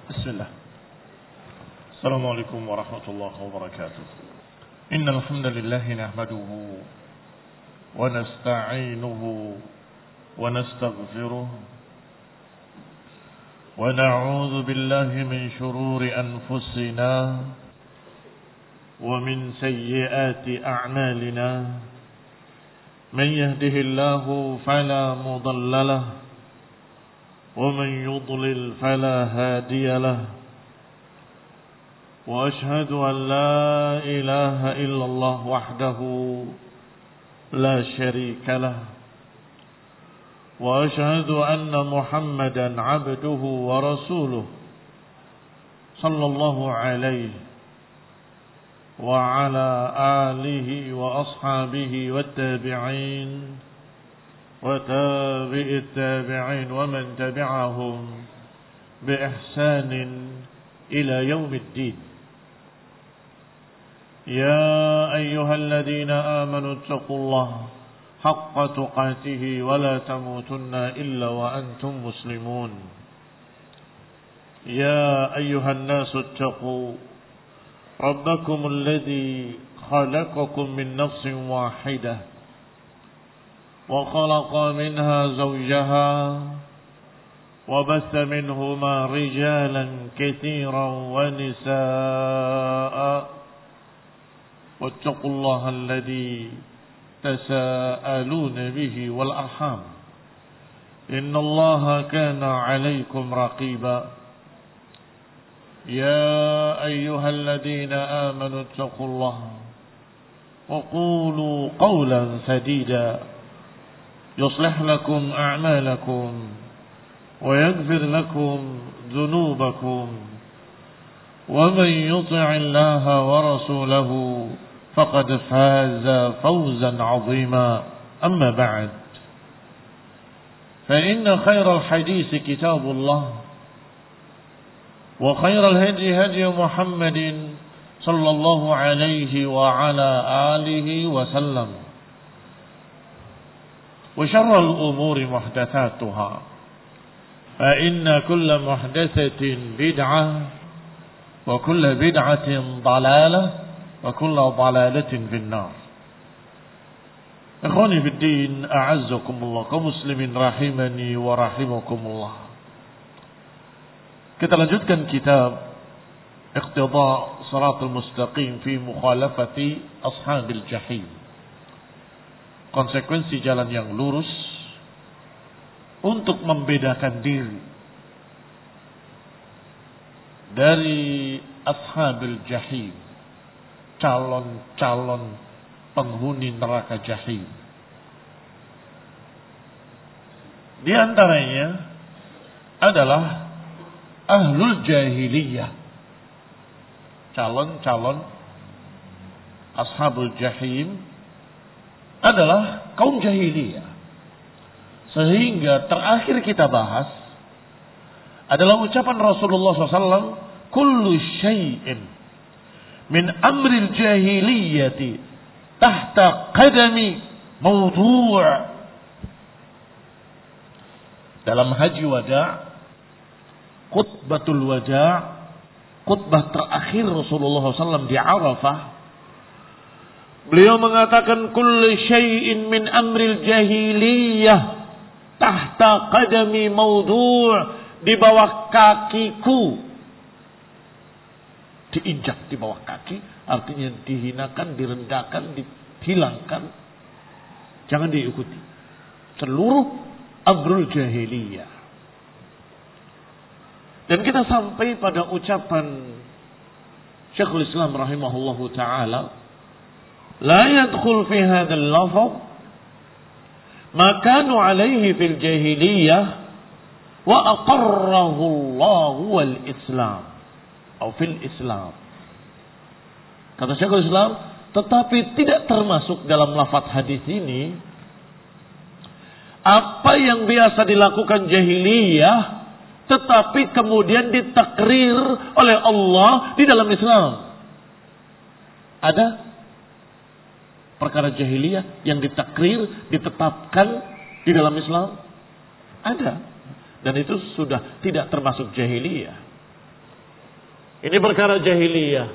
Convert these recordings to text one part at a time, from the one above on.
بسم الله. السلام عليكم ورحمة الله وبركاته. إن الحمد لله نحمده ونستعينه ونستغفره ونعوذ بالله من شرور أنفسنا ومن سيئات أعمالنا. من يهده الله فلا مضل له ومن يضلل فلا هادي له. وأشهد أن لا إله إلا الله وحده لا شريك له. وأشهد أن محمدا عبده ورسوله صلى الله عليه وعلى آله وأصحابه والتابعين وتابع التابعين ومن تبعهم بإحسان إلى يوم الدين. يا أيها الذين آمنوا اتقوا الله حق تقاته ولا تموتن إلا وأنتم مسلمون. يا أيها الناس اتقوا ربكم الذي خلقكم من نفس واحدة وخلق منها زوجها وبث منهما رجالا كثيرا ونساء واتقوا الله الذي تساءلون به والأرحام إن الله كان عليكم رقيبا. يا أيها الذين آمنوا اتقوا الله وقولوا قولا سديدا يصلح لكم أعمالكم ويغفر لكم ذنوبكم ومن يطع الله ورسوله فقد فاز فوزا عظيما. أما بعد فإن خير الحديث كتاب الله وخير الهدي هدي محمد صلى الله عليه وعلى آله وسلم وشر الأمور محدثاتها فإن كل محدثة بدعة وكل بدعة ضلالة وكل ضلالة في النار. إخواني في الدين أعزكم الله كمسلمين rahimani wa rahimakumullah. Kita lanjutkan kitab Iqtida Shiratal Mustaqim fi Mukhalafati Ashabil Jahim. Konsekuensi jalan yang lurus untuk membedakan diri dari Ashabil Jahim, calon-calon penghuni neraka Jahim. Di antaranya adalah Ahlul Jahiliyah, calon-calon Ashabul Jahim adalah kaum jahiliyah. Sehingga terakhir kita bahas adalah ucapan Rasulullah SAW, kullu syai'in min amril jahiliyati tahta qadami mawdu'. Dalam haji wada', khutbatul wada', khutbah terakhir Rasulullah SAW di Arafah, beliau mengatakan kullu syai'in min amril jahiliyah tahta qadami mawdu', di bawah kakiku. Diinjak di bawah kaki artinya dihinakan, direndahkan, dihilangkan. Jangan diikuti seluruh amrul jahiliyah. Dan kita sampai pada ucapan Syekhul Islam rahimahullahu ta'ala, la yadkhul fi hadzal lafz ma kanu alaihi fil jahiliyah wa aqarrahu Allah wal Islam atau fil Islam. Kata Syekhul Islam, tetapi tidak termasuk dalam lafaz hadis ini apa yang biasa dilakukan jahiliyah tetapi kemudian ditakrir oleh Allah di dalam Islam. Ada perkara jahiliyah yang ditakrir, ditetapkan di dalam Islam? Ada. Dan itu sudah tidak termasuk jahiliyah. Ini perkara jahiliyah.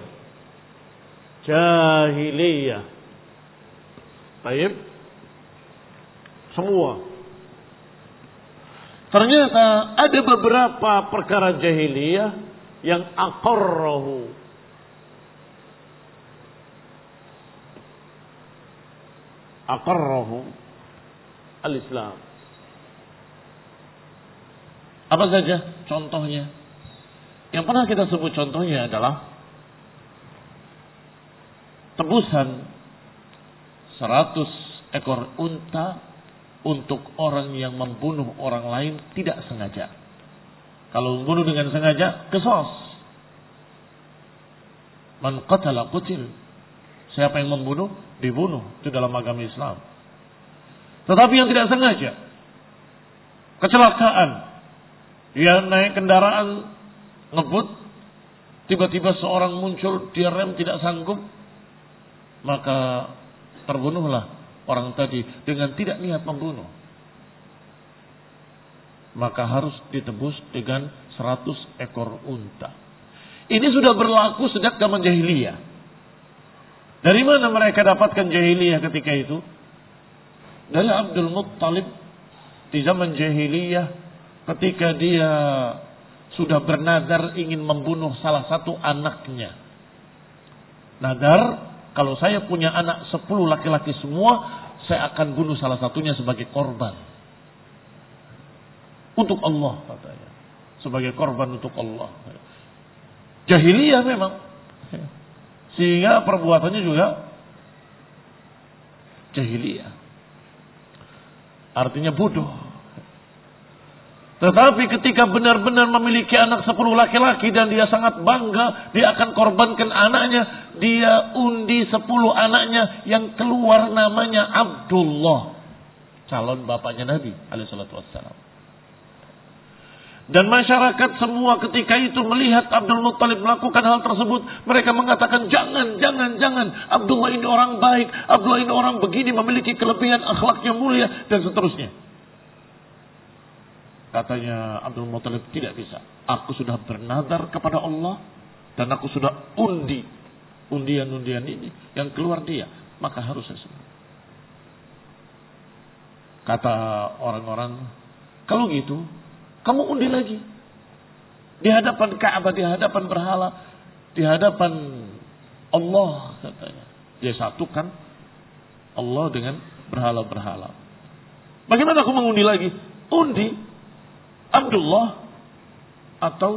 Jahiliyah. Baik. Semua. Ternyata ada beberapa perkara jahiliyah yang aqarrahu. Aqarrahu al-Islam. Apa saja contohnya? Yang pernah kita sebut contohnya adalah tebusan 100 ekor unta untuk orang yang membunuh orang lain tidak sengaja. Kalau membunuh dengan sengaja, qisas. Man qatala qutil. Siapa yang membunuh, dibunuh. Itu dalam agama Islam. Tetapi yang tidak sengaja, kecelakaan, dia naik kendaraan ngebut, tiba-tiba seorang muncul, dia rem tidak sanggup, maka terbunuhlah orang tadi dengan tidak niat membunuh. Maka harus ditebus dengan 100 ekor unta. Ini sudah berlaku sejak zaman jahiliyah. Dari mana mereka dapatkan jahiliyah ketika itu? Dari Abdul Muttalib di zaman jahiliyah, ketika dia sudah bernadar ingin membunuh salah satu anaknya. Nadar, kalau saya punya anak 10 laki-laki semua, saya akan bunuh salah satunya sebagai korban. Untuk Allah katanya. Sebagai korban untuk Allah. Jahiliyah memang. Sehingga perbuatannya juga jahiliyah. Artinya bodoh. Tetapi ketika benar-benar memiliki anak 10 laki-laki dan dia sangat bangga, dia akan korbankan anaknya. Dia undi 10 anaknya yang keluar namanya Abdullah. Calon bapaknya Nabi SAW. Dan masyarakat semua ketika itu melihat Abdul Muttalib melakukan hal tersebut. Mereka mengatakan jangan. Abdullah ini orang baik. Abdullah ini orang begini, memiliki kelebihan, akhlaknya mulia dan seterusnya. Katanya Abdul Muttalib, tidak bisa. Aku sudah bernadar kepada Allah dan aku sudah undi undian-undian ini yang keluar dia, maka harus saya sembuh. Kata orang-orang, kalau gitu kamu undi lagi di hadapan Ka'bah, di hadapan berhala, di hadapan Allah, katanya. Dia satukan Allah dengan berhala-berhala. Bagaimana aku mengundi lagi? Undi Abdullah atau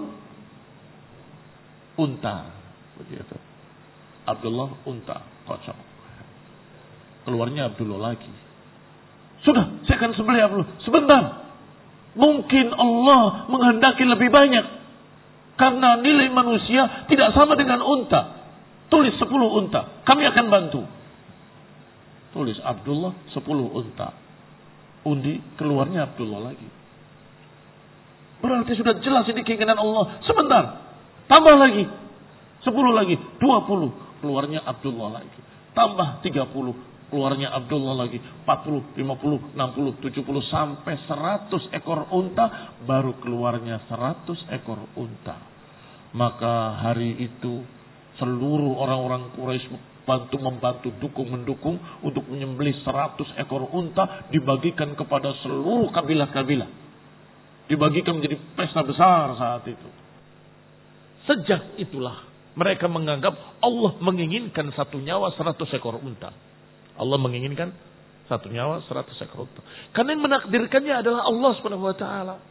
unta, begitu. Abdullah unta, kocok. Keluarnya Abdullah lagi. Sudah, saya akan sembelih Abdullah. Sebentar. Mungkin Allah menghendaki lebih banyak. Karena nilai manusia tidak sama dengan unta. Tulis 10 unta. Kami akan bantu. Tulis Abdullah 10 unta. Undi, keluarnya Abdullah lagi. Berarti sudah jelas ini keinginan Allah. Sebentar. Tambah lagi. 10 lagi. 20. Keluarnya Abdullah lagi. Tambah 30. Keluarnya Abdullah lagi. 40, 50, 60, 70. Sampai 100 ekor unta. Baru keluarnya 100 ekor unta. Maka hari itu seluruh orang-orang Quraisy membantu, mendukung untuk menyembelih 100 ekor unta. Dibagikan kepada seluruh kabilah-kabilah. Dibagikan menjadi pesta besar saat itu. Sejak itulah mereka menganggap Allah menginginkan satu nyawa 100 ekor unta. Allah menginginkan satu nyawa 100 ekor unta. Karena yang menakdirkannya adalah Allah SWT.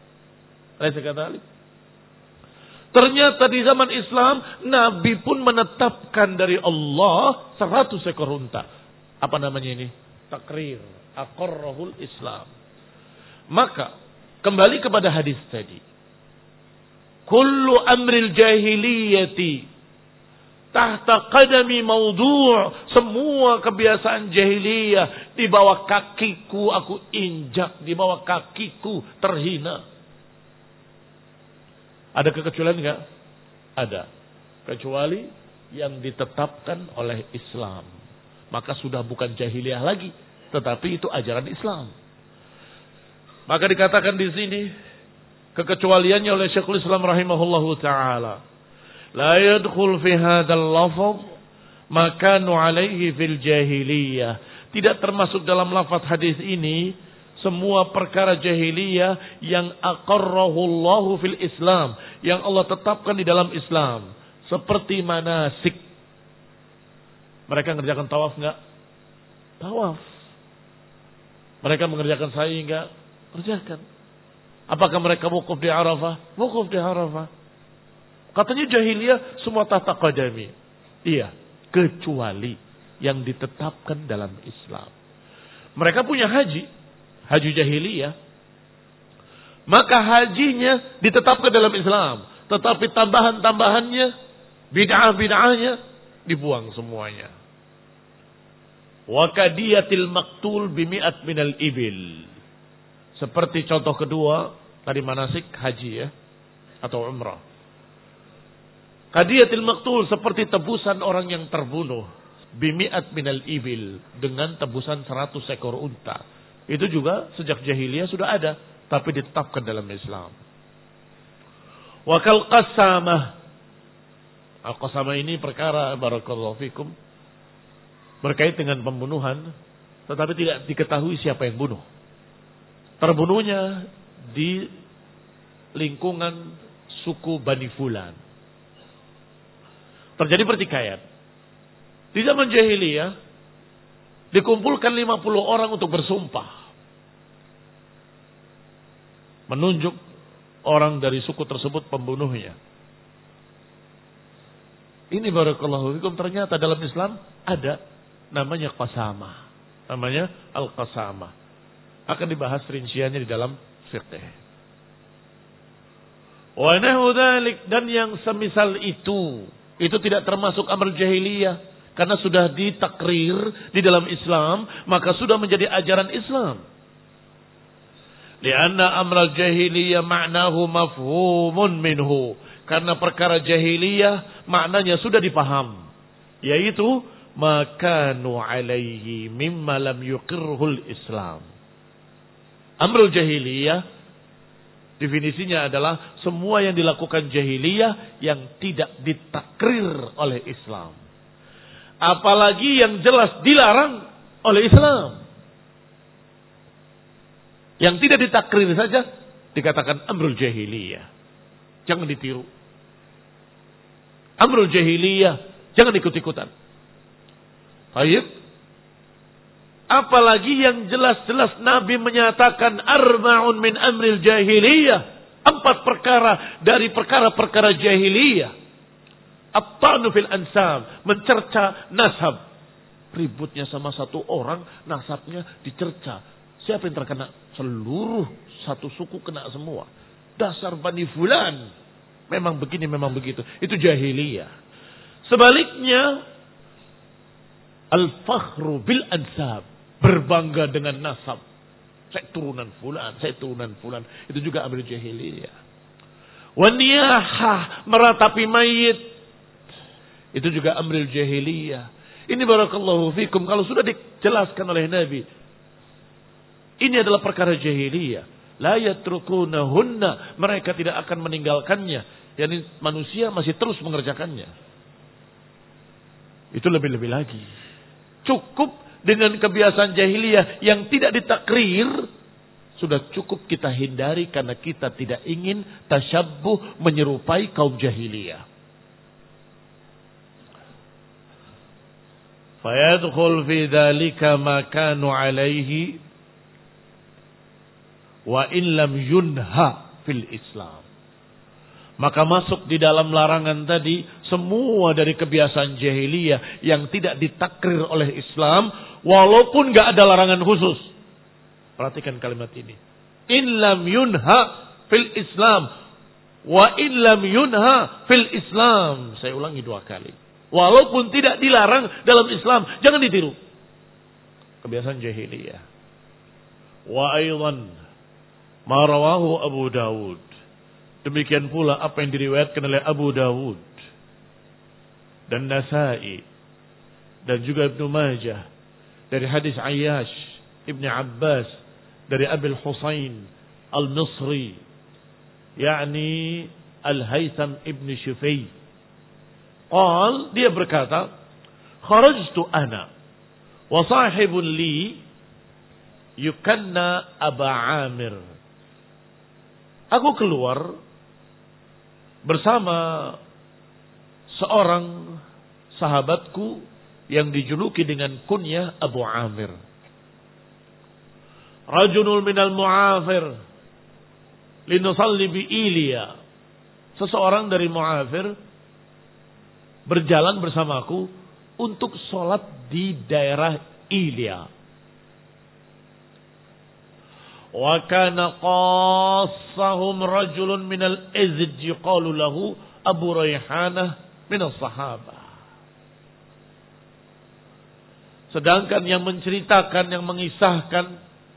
Ternyata di zaman Islam, Nabi pun menetapkan dari Allah 100 ekor unta. Apa namanya ini? Takrir. Aqarrahul Islam. Maka kembali kepada hadis tadi. Kullu amril jahiliyati tahta qadami mawdu'. Semua kebiasaan jahiliyah di bawah kakiku aku injak, di bawah kakiku terhina. Ada kekecualian enggak? Ada. Kecuali yang ditetapkan oleh Islam. Maka sudah bukan jahiliyah lagi, tetapi itu ajaran Islam. Maka dikatakan di sini kekecualiannya oleh Syekhul Islam rahimahullahu taala, La yadkhul fi hadzal lafaz ma kanu alaihi fil jahiliyah. Tidak termasuk dalam lafaz hadis ini semua perkara jahiliyah yang aqarrahu Allahu fil Islam, yang Allah tetapkan di dalam Islam, seperti manasik. Mereka mengerjakan tawaf enggak? Tawaf. Mereka mengerjakan sa'i enggak? Kerjakan. Apakah mereka wukuf di Arafah? Wukuf di Arafah. Katanya jahiliyah semua tahta qadami. Iya, kecuali yang ditetapkan dalam Islam. Mereka punya haji jahiliyah. Maka hajinya ditetapkan dalam Islam, tetapi tambahan-tambahannya, bid'ah-bid'ahnya dibuang semuanya. Wa kadiyatil maqtul bimi'at minal ibil. Seperti contoh kedua tadi manasik haji ya atau umrah. Kadiyatil maqtul seperti tebusan orang yang terbunuh bimi'at minal ibil dengan tebusan 100 ekor unta. Itu juga sejak jahiliyah sudah ada, tapi ditetapkan dalam Islam. Wa kal qasamah. Al-qasamah ini perkara barakallahu fikum berkait dengan pembunuhan, tetapi tidak diketahui siapa yang bunuh. Terbunuhnya di lingkungan suku Bani Fulan. Terjadi pertikaian. Di zaman jahiliyah dikumpulkan 50 orang untuk bersumpah. Menunjuk orang dari suku tersebut pembunuhnya. Ini barakallahu fikum ternyata dalam Islam ada namanya qasamah. Namanya al-qasamah. Akan dibahas rinciannya di dalam fiqh. Wa nahu dzalik, dan yang semisal itu tidak termasuk amal jahiliyah karena sudah ditakrir di dalam Islam, maka sudah menjadi ajaran Islam. Lianna amral jahiliyah ma'nahu mafhumun minhu. Karena perkara jahiliyah maknanya sudah dipaham, yaitu makanu alaihi mimma lam yuqirhul Islam. Amrul jahiliyah definisinya adalah semua yang dilakukan jahiliyah yang tidak ditakrir oleh Islam. Apalagi yang jelas dilarang oleh Islam. Yang tidak ditakrir saja dikatakan amrul jahiliyah. Jangan ditiru. Amrul jahiliyah jangan ikut-ikutan. Baik. Apalagi yang jelas-jelas Nabi menyatakan arba'un min amril jahiliyah. 4 perkara dari perkara-perkara jahiliyah. At-ta'nu fil ansab, mencerca nasab. Ributnya sama satu orang, nasabnya dicerca. Siapa yang terkena? Seluruh satu suku kena semua. Dasar Bani Fulan. Memang begini, memang begitu. Itu jahiliyah. Sebaliknya, al-fakhru bil ansab. Berbangga dengan nasab. Saya turunan Fulan, saya turunan Fulan. Itu juga ambil jahiliyah. Waniyahah, meratapi mayit. Itu juga ambil jahiliyah. Ini barakallahu fikum. Kalau sudah dijelaskan oleh Nabi. Ini adalah perkara jahiliyah. La yatrukunahunna. Mereka tidak akan meninggalkannya. Yani manusia masih terus mengerjakannya. Itu lebih-lebih lagi. Cukup dengan kebiasaan jahiliyah yang tidak ditakrir. Sudah cukup kita hindari karena kita tidak ingin tasyabbuh menyerupai kaum jahiliyah. Fayadkhul fi dzalika ma kanu alaihi wa in lam yunha fil Islam. Maka masuk di dalam larangan tadi semua dari kebiasaan jahiliyah yang tidak ditakrir oleh Islam, walaupun enggak ada larangan khusus. Perhatikan kalimat ini. In lam yunha fil Islam wa in lam yunha fil Islam. Saya ulangi 2 kali. Walaupun tidak dilarang dalam Islam, jangan ditiru. Kebiasaan jahiliyah. Wa aidan ma rawahu Abu Dawud. Demikian pula apa yang diriwayatkan oleh Abu Dawud dan Nasa'i dan juga Ibnu Majah dari hadis Ayyash Ibn Abbas dari Abil Husain Al-Misri, yakni Al-Haytham Ibn Shufay Dia berkata, kharajtu ana wa sahibun li yukanna Aba Amir. Aku keluar bersama seorang sahabatku yang dijuluki dengan kunyah Abu Amir. Rajulun minal Mu'afir linusalli bi Ilya. Seseorang dari Mu'afir berjalan bersamaku untuk sholat di daerah Ilya. Wa kana qassahum rajulun minal Azd yuqalu lahu Abu Rayhanah minas sahabah. Sedangkan yang menceritakan, yang mengisahkan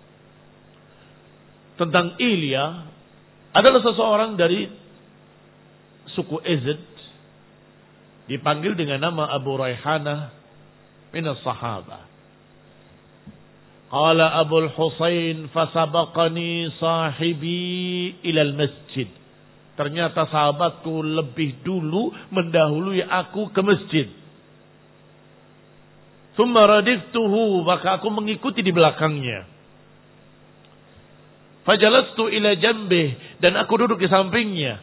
tentang Ilya adalah seseorang dari suku Azd, dipanggil dengan nama Abu Rayhanah minas sahabah. Qala Abu Husain fasabaqani sahibi ilal masjid. Ternyata sahabatku lebih dulu mendahului aku ke masjid. Tsumma radiftuhu, maka aku mengikuti di belakangnya. Fajalastu ila jambih, dan aku duduk di sampingnya.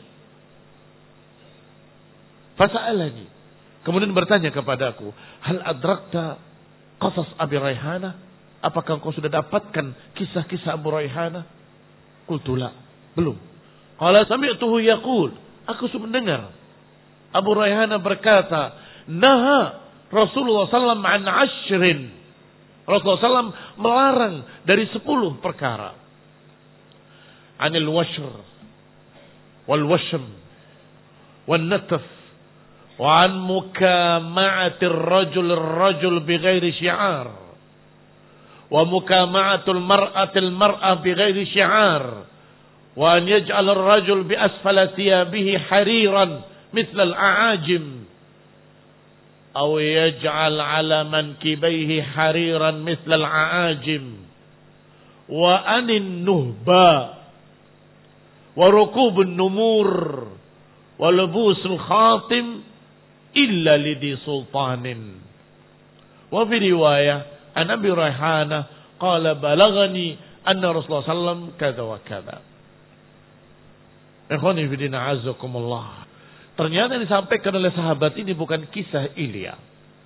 Fasa'alani, kemudian bertanya kepadaku, hal adrakta qasas Abi Rayhanah? Apakah kau sudah dapatkan kisah-kisah Abu Rayhanah? Qultu la, belum. Qala sami'tuhu yaqul, aku sudah mendengar Abu Rayhanah berkata, naha Rasulullah sallallahu an ashrin. Rasulullah sallallahu melarang dari 10 perkara. Anil washr wal washm wan natf wa an mukama'atir rajul bighairi syi'ar wa mukama'atul mar'atil mar'ah bighairi syi'ar wa an yaj'al ar-rajul bi asfala thiyabihi hariran mithla al-a'ajim aw yaj'al 'ala mankibayhi hariran mithla al-a'ajim wa anin nuhba wa rukubun numur wa lubusul khatim illa lidi sultanin. Wa fi riwayah an Abi Rayhanah qala balagani anna Rasulullah sallam kada wa kada. Ikhwani fi din a'azzakumullah. Ternyata yang disampaikan oleh sahabat ini bukan kisah Ilya,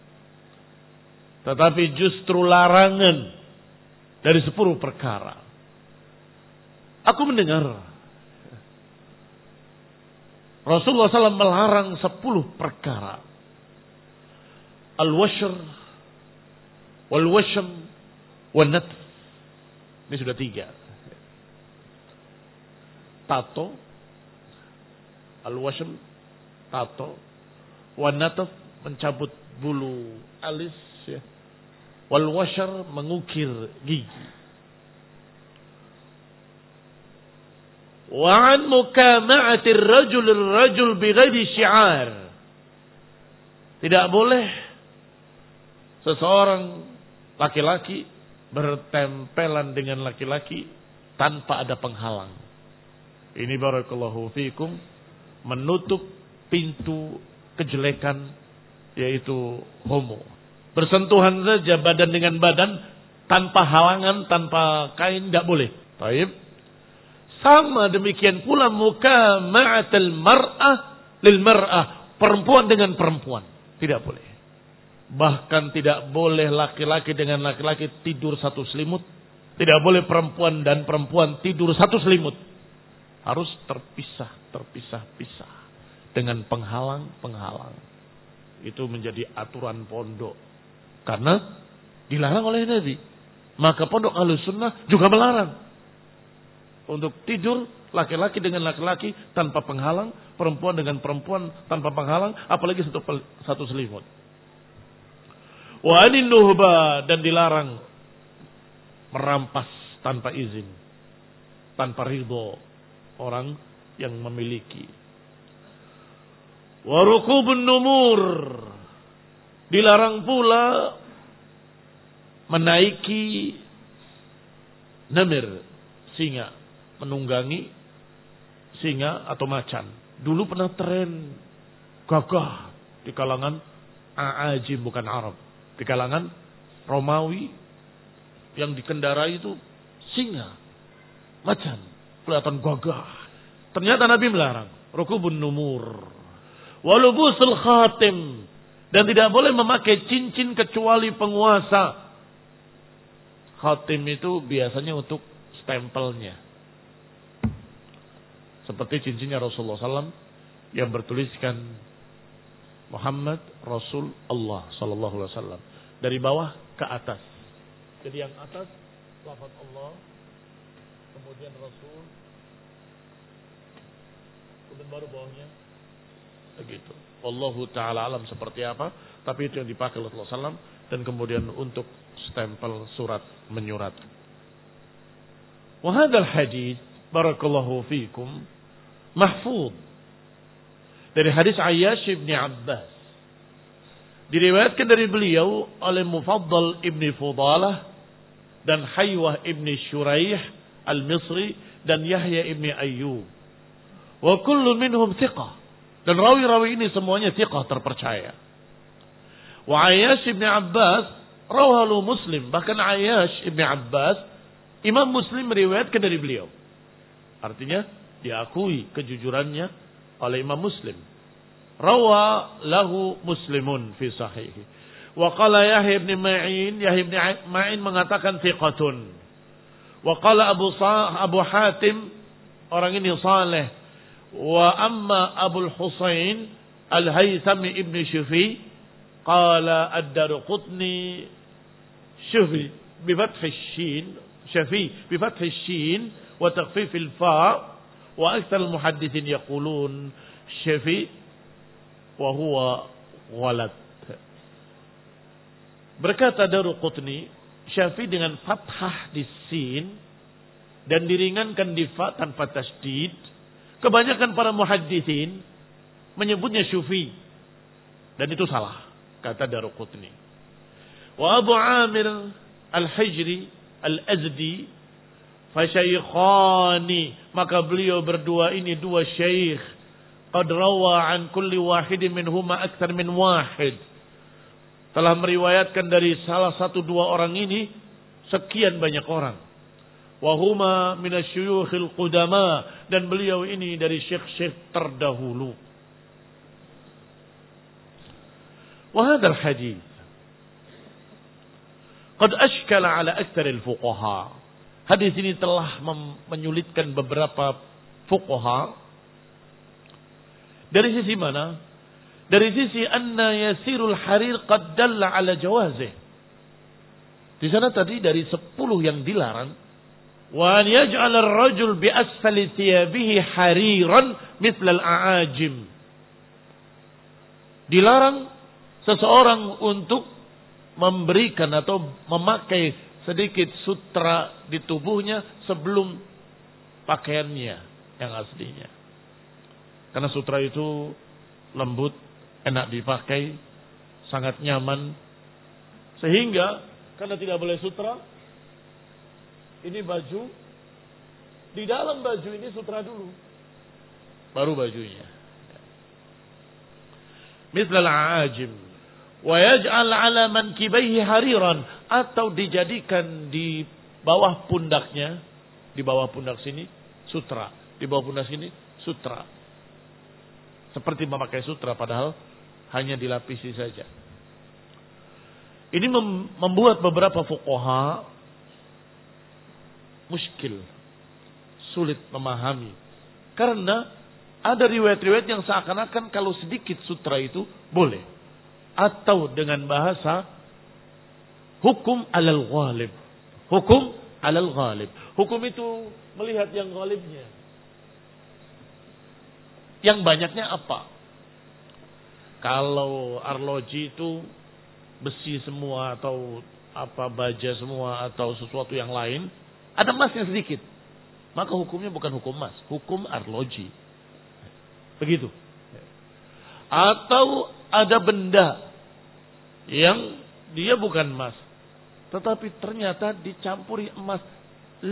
tetapi justru larangan dari 10 perkara. Aku mendengar Rasulullah SAW melarang 10 perkara. Al-washr, wal-washm, wal-natf. Ini sudah 3. Tato, al-washm, tato, wal-natf, mencabut bulu alis, ya. Wal-washr, mengukir gigi. Wa an mukama'atir rajul bighairi syi'ar. Tidak boleh seseorang laki-laki bertempelan dengan laki-laki tanpa ada penghalang. Ini barakallahu fikum menutup pintu kejelekan, yaitu homo. Bersentuhan saja badan dengan badan tanpa halangan, tanpa kain, tidak boleh. Baik. Sama demikian pula mukama'atul mar'ah lil mar'ah, perempuan dengan perempuan, tidak boleh. Bahkan tidak boleh laki-laki dengan laki-laki tidur satu selimut, tidak boleh perempuan dan perempuan tidur satu selimut. Harus terpisah dengan penghalang. Itu menjadi aturan pondok karena dilarang oleh Nabi. Maka pondok Ahlussunnah juga melarang untuk tidur laki-laki dengan laki-laki tanpa penghalang, perempuan dengan perempuan tanpa penghalang, apalagi satu selimut. Wa anin nuhba, dan dilarang merampas tanpa izin, tanpa ridho orang yang memiliki. Wa rukubun numur, dilarang pula menaiki namir, singa, menunggangi singa atau macan. Dulu pernah tren gagah di kalangan Aajim bukan Arab. Di kalangan Romawi yang dikendarai itu singa, macan, kelihatan gagah. Ternyata Nabi melarang rukubun numur, walubusul khatim, dan tidak boleh memakai cincin kecuali penguasa. Khatim itu biasanya untuk stempelnya, seperti cincinnya Rasulullah SAW yang bertuliskan Muhammad Rasul Allah Sallallahu Alaihi Wasallam dari bawah ke atas. Jadi yang atas lafaz Allah, kemudian Rasul, kemudian baru bawahnya begitu. Wallahu taala alam seperti apa, tapi itu yang dipakai oleh Rasulullah SAW, dan kemudian untuk stempel surat menyurat. Wa hadzal hadits barakallahu fikum mahfuz dari hadis Ayyash bin Abbas, diriwayatkan dari beliau oleh Mufaddal ibni Fudalah dan Haywah ibni Shuraih al-Misri dan Yahya ibni Ayyub. Wa kullu minhum thiqah, dan rawi-rawi ini semuanya thiqah, terpercaya. Wa Ayyash ibni Abbas rawahu Muslim, bahkan Ayyash ibni Abbas Imam Muslim meriwayatkan dari beliau. Artinya diakui kejujurannya oleh Imam Muslim. Rawa lahu Muslimun fi sahihi. Wa qala Yahya ibn Ma'in, Yahya ibn Ma'in mengatakan thiqatun. Wa qala Abu Hatim, orang ini saleh. Wa amma Abu Husain Al-Haythami ibn Shufi qala Ad-Darqutni Shufi bi fath shin, Shufi bi fath shin wa takhfif al-fa. Wa aktsar al-muhadditsin yaqulun Syafi wa huwa walad. Berkata Daruqutni, Syafi dengan fathah di sin dan diringankan di fa tanpa tasdid. Kebanyakan para muhadditsin menyebutnya Syufi, dan itu salah, kata Daruqutni. Wa Abu Amir Al-Hijri Al-Azdi fasyaikhani, maka beliau berdua ini dua syekh, qad rawa an kulli wahidin minhuma aktsar min wahid, telah meriwayatkan dari salah satu dua orang ini sekian banyak orang. Wa huma minasyuyukhil qudama, dan beliau ini dari syekh-syekh terdahulu. Wa hadzal hadits qad ashkala ala aktsaril fuqaha. Hadis ini telah menyulitkan beberapa fuqaha. Dari sisi mana? Dari sisi anna yasirul harir qad dalla ala jawazih. Di sana tadi dari 10 yang dilarang, wa an yaj'al ar-rajul bi asfali thiyabihi hariran mithla al-a'ajim. Dilarang seseorang untuk memberikan atau memakai sedikit sutra di tubuhnya sebelum pakaiannya yang aslinya. Karena sutra itu lembut, enak dipakai, sangat nyaman. Sehingga karena tidak boleh sutra, ini baju, di dalam baju ini sutra dulu, baru bajunya. Mithlal ajim. Wa yaj'al 'ala mankibaihi hariran, atau dijadikan di bawah pundaknya, di bawah pundak sini sutra, di bawah pundak sini sutra. Seperti memakai sutra padahal hanya dilapisi saja. Ini membuat beberapa fuqaha muskil, sulit memahami. Karena ada riwayat-riwayat yang seakan-akan kalau sedikit sutra itu boleh. Atau dengan bahasa hukum alal ghalib. Hukum alal ghalib. Hukum itu melihat yang ghalibnya. Yang banyaknya apa? Kalau arloji itu besi semua atau apa baja semua atau sesuatu yang lain, ada emasnya sedikit, maka hukumnya bukan hukum emas, hukum arloji. Begitu. Atau ada benda yang dia bukan emas, tetapi ternyata dicampuri emas 5%.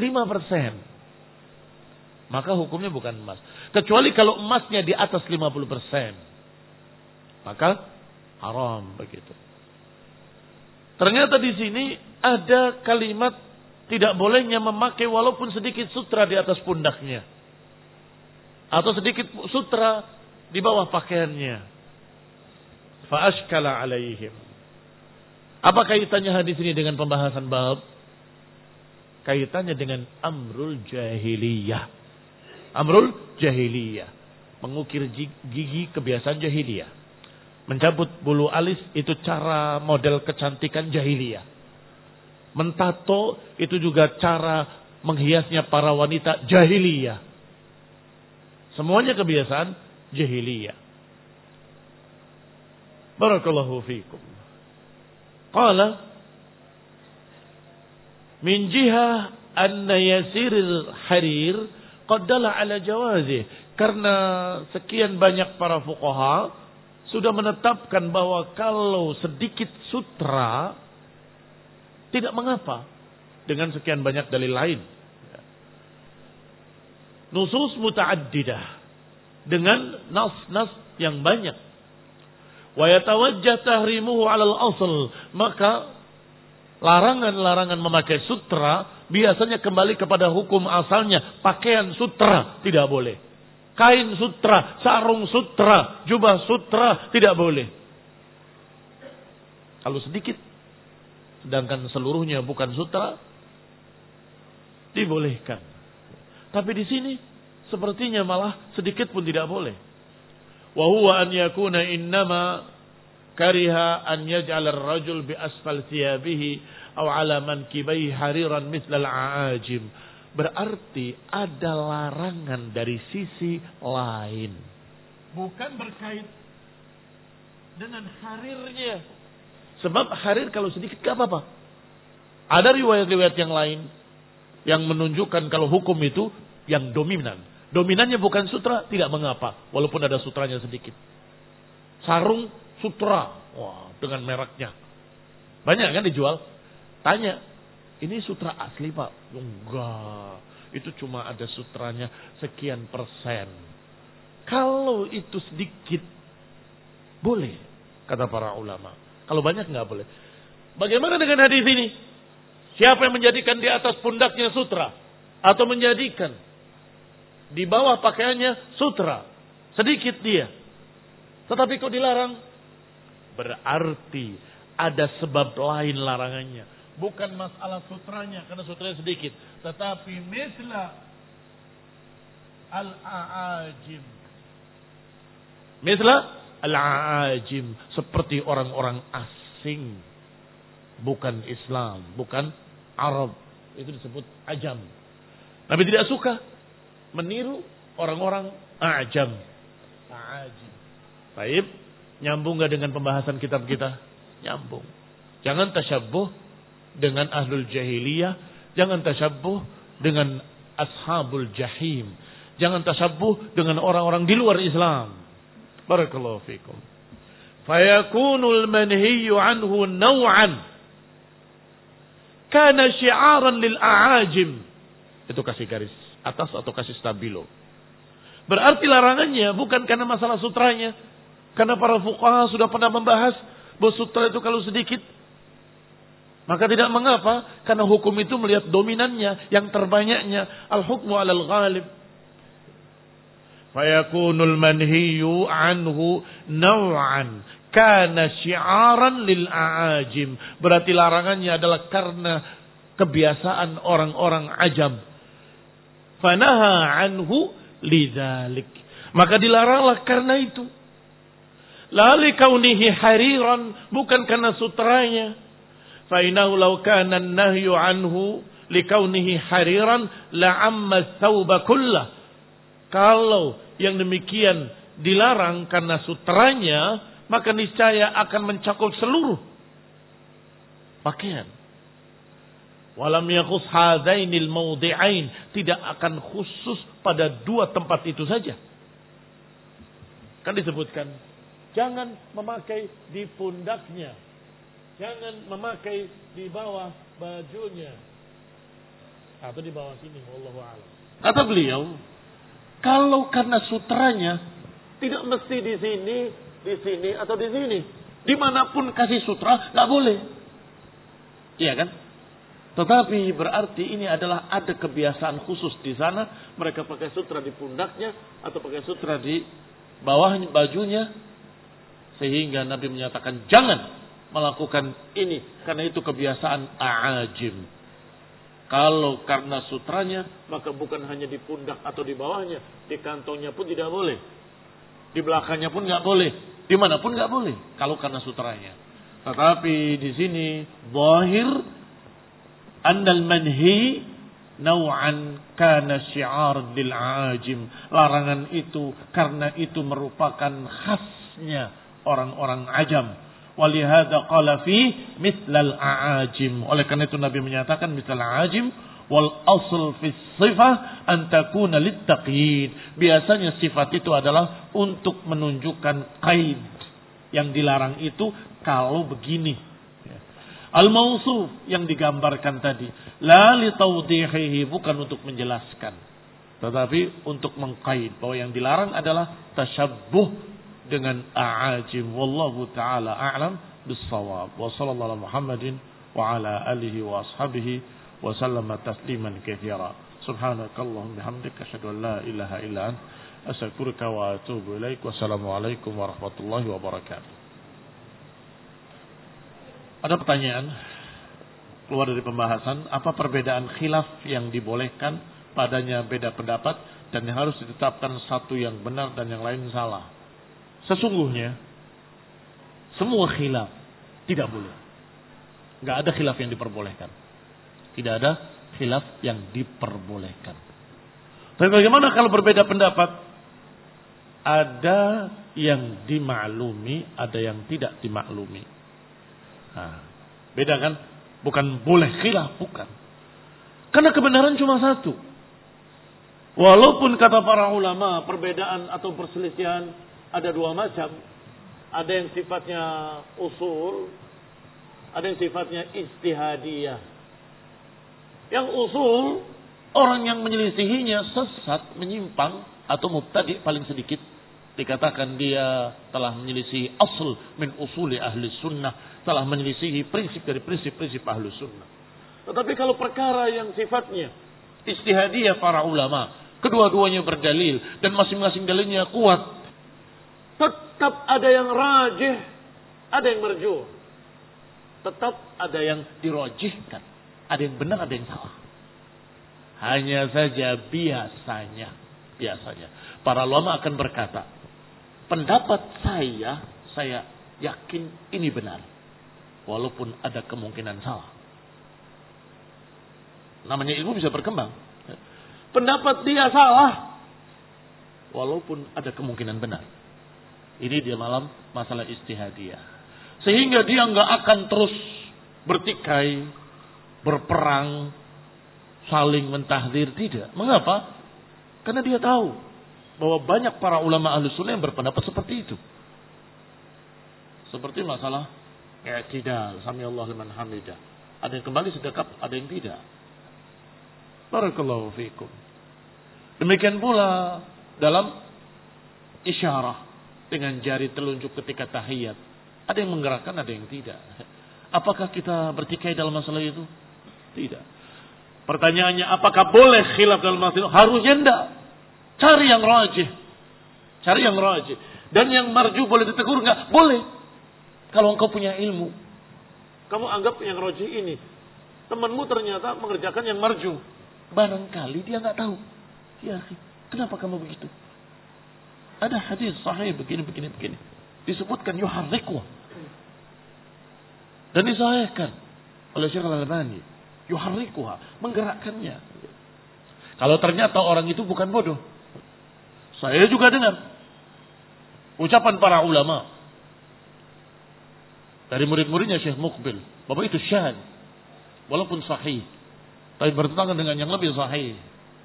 Maka hukumnya bukan emas. Kecuali kalau emasnya di atas 50%. Maka haram begitu. Ternyata di sini ada kalimat tidak bolehnya memakai walaupun sedikit sutra di atas pundaknya. Atau sedikit sutra di bawah pakaiannya. Fa'ashkala alaihim. Apa kaitannya hadis ini dengan pembahasan bab? Kaitannya dengan amrul jahiliyah. Amrul jahiliyah. Mengukir gigi kebiasaan jahiliyah. Mencabut bulu alis itu cara model kecantikan jahiliyah. Mentato itu juga cara menghiasnya para wanita jahiliyah. Semuanya kebiasaan jahiliyah. Barakallahu fiikum. Qala min jihah anna yasiril harir qad dalla ala jawazih. Karena sekian banyak para fuqaha sudah menetapkan bahwa kalau sedikit sutra tidak mengapa dengan sekian banyak dalil lain. Nusus muta'addidah dengan nas-nas yang banyak. Wa yatawajjah tahrimuhu 'alal asl, maka larangan-larangan memakai sutra biasanya kembali kepada hukum asalnya. Pakaian sutra tidak boleh. Kain sutra, sarung sutra, jubah sutra tidak boleh. Kalau sedikit, sedangkan seluruhnya bukan sutra, dibolehkan. Tapi di sini sepertinya malah sedikit pun tidak boleh. Wa huwa an yakuna innama kariha an yaj'al ar-rajul bi asfal thiyabihi aw 'ala mankibaihi hariran mithla al-a'ajim. Berarti ada larangan dari sisi lain. Bukan berkait dengan harirnya. Sebab harir kalau sedikit gak apa-apa. Ada riwayat-riwayat yang lain yang menunjukkan kalau hukum itu yang dominan. Dominannya bukan sutra, tidak mengapa. Walaupun ada sutranya sedikit. Sarung sutra. Wah, dengan mereknya. Banyak kan dijual. Tanya, ini sutra asli Pak? Enggak. Itu cuma ada sutranya sekian persen. Kalau itu sedikit, boleh. Kata para ulama. Kalau banyak enggak boleh. Bagaimana dengan hadis ini? Siapa yang menjadikan di atas pundaknya sutra? Atau menjadikan di bawah pakaiannya sutra? Sedikit dia. Tetapi kok dilarang? Berarti ada sebab lain larangannya. Bukan masalah sutranya, karena sutranya sedikit. Tetapi misla al-a'ajim. Misla al-a'ajim. Seperti orang-orang asing. Bukan Islam, bukan Arab. Itu disebut ajam. Nabi tidak suka meniru orang-orang ajam. A'ajim. Baik, nyambung gak dengan pembahasan kitab kita? Nyambung. Jangan tasyabbuh dengan ahlul jahiliyah, jangan tasyabbuh dengan ashabul jahim, jangan tasyabbuh dengan orang-orang di luar Islam. Barakallahu fikum. Fayakunul manhiyu anhu naw'an kana syi'aran lil a'ajim. Itu kasih garis atas atau kasih stabilo. Berarti larangannya bukan karena masalah sutranya, karena para fuqaha sudah pernah membahas bahwa sutra itu kalau sedikit maka tidak mengapa, karena hukum itu melihat dominannya, yang terbanyaknya. Al-hukmu alal ghalib. Fayakunul manhiyu anhu naw'an kana syi'aran lil a'ajim. Berarti larangannya adalah karena kebiasaan orang-orang ajam. Fanaha anhu lidzalik. Maka dilaranglah karena itu. La li kaunihi hariran, bukan karena sutranya. Fainahu law kana an-nahyu anhu likaunihi hariran la'amma ats-tsauba kullah. Kalau yang demikian dilarang karena sutranya, maka niscaya akan mencakup seluruh pakaian. Walam yakhus hadainil mawdi'ain, tidak akan khusus pada dua tempat itu saja. Kan disebutkan jangan memakai di pundaknya, jangan memakai di bawah bajunya atau di bawah sini, wallahu a'lam. Kata beliau, kalau karena sutranya tidak mesti di sini atau di sini. Dimanapun kasih sutra, nggak boleh. Iya kan? Tetapi berarti ini adalah ada kebiasaan khusus di sana. Mereka pakai sutra di pundaknya atau pakai sutra di bawah bajunya. Sehingga Nabi menyatakan jangan melakukan ini. Karena itu kebiasaan a'ajim. Kalau karena sutranya, maka bukan hanya di pundak atau di bawahnya. Di kantongnya pun tidak boleh. Di belakangnya pun nggak boleh. Dimanapun nggak boleh. Kalau karena sutranya. Tetapi di sini zahir annal manhi naw'an kana syi'ar lil ajim. Larangan itu karena itu merupakan khasnya orang-orang ajam. Walihada qala fi mithlal a'ajim. Oleh karena itu Nabi menyatakan mithlal a'ajim wal asl fi sifah an takuna littaqyid. Biasanya sifat itu adalah untuk menunjukkan qaid. Yang dilarang itu kalau begini. Al-mawsuf yang digambarkan tadi. La li tawdihihi, bukan untuk menjelaskan. Tetapi untuk mengqaid bahwa yang dilarang adalah tasyabbuh dengan a'ajim. Wallahu ta'ala a'lam bis-shawab. Wa sallallahu ala Muhammadin wa ala alihi wa ashabihi wa sallama tasliman katsira. Subhanakallahumma bihamdika asyhadu an la ilaha illa anta astaghfiruka wa atubu ilaik. Wassalamualaikum warahmatullahi wabarakatuh. Ada pertanyaan keluar dari pembahasan, apa perbedaan khilaf yang dibolehkan padanya beda pendapat dan yang harus ditetapkan satu yang benar dan yang lain salah? Sesungguhnya semua khilaf tidak boleh. Enggak ada khilaf yang diperbolehkan. Tidak ada khilaf yang diperbolehkan. Tapi bagaimana kalau berbeda pendapat? Ada yang dimaklumi, ada yang tidak dimaklumi. Nah, beda kan? Bukan boleh khilaf, bukan. Karena kebenaran cuma satu. Walaupun kata para ulama perbedaan atau perselisihan ada dua macam. Ada yang sifatnya usul, ada yang sifatnya ijtihadiyah. Yang usul, orang yang menyelisihinya sesat, menyimpang atau mubtadi paling sedikit. Dikatakan dia telah menyelisihi asl min usuli ahli sunnah. Telah menyelisihi prinsip dari prinsip-prinsip ahli sunnah. Tetapi kalau perkara yang sifatnya ijtihadiyah para ulama. Kedua-duanya berdalil. Dan masing-masing dalilnya kuat. Tetap ada yang rajih. Ada yang marjuh. Tetap ada yang dirajihkan. Ada yang benar, ada yang salah. Hanya saja biasanya. Para ulama akan berkata. Pendapat saya yakin ini benar. Walaupun ada kemungkinan salah. Namanya ilmu bisa berkembang. Pendapat dia salah. Walaupun ada kemungkinan benar. Ini di dalam masalah ijtihadiyah. Sehingga dia nggak akan terus bertikai, berperang, saling mentahdir. Tidak. Mengapa? Karena dia tahu bahwa banyak para ulama ahli sunnah yang berpendapat seperti itu. Seperti masalah i'tidal, sami Allah liman hamidah. Ada yang kembali sedekap, ada yang tidak. Barakallahu fiikum. Demikian pula dalam isyarah dengan jari telunjuk ketika tahiyat. Ada yang menggerakkan, ada yang tidak. Apakah kita bertikai dalam masalah itu? Tidak. Pertanyaannya, apakah boleh khilaf dalam masalah itu? Harusnya enggak. Cari yang rajih. Dan yang marju boleh ditegur enggak? Boleh. Kalau engkau punya ilmu. Kamu anggap yang rajih ini. Temanmu ternyata mengerjakan yang marju. Barangkali dia enggak tahu. Ya, kenapa kamu begitu? Ada hadis sahih begini. Disebutkan yuharriku. Dan disahihkan oleh Syekh Al-Albani. Yuharrikuha. Menggerakkannya. Kalau ternyata orang itu bukan bodoh. Saya juga dengar ucapan para ulama dari murid-muridnya Syekh Muqbil bahwa itu syahid walaupun sahih tapi bertentangan dengan yang lebih sahih.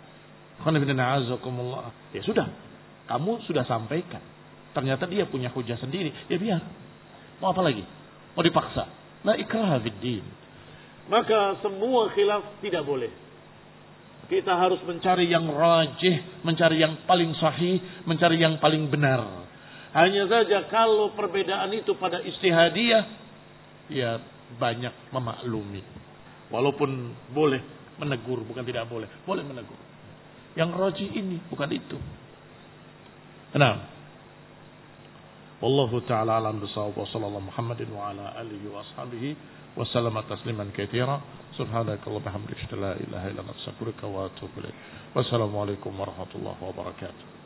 Ya sudah, kamu sudah sampaikan. Ternyata dia punya hujah sendiri. Ya biar. Mau apa lagi? Mau dipaksa? La ikraha fid-din. Maka semua khilaf tidak boleh. Kita harus mencari yang rajih, mencari yang paling sahih, mencari yang paling benar. Hanya saja kalau perbedaan itu pada istihadiyah, ya banyak memaklumi. Walaupun boleh menegur, bukan tidak boleh. Boleh menegur. Yang rajih ini, bukan itu. Nah. Wallahu ta'ala alam bisawab wa sallallahu Muhammadin wa ala alihi wa ashabihi wa sallama tasliman katsira. Subhanakallahumma bihamdika la ilaha illa anta astaghfiruka wa atubu ilaik. Wassalamualaikum warahmatullahi wabarakatuh.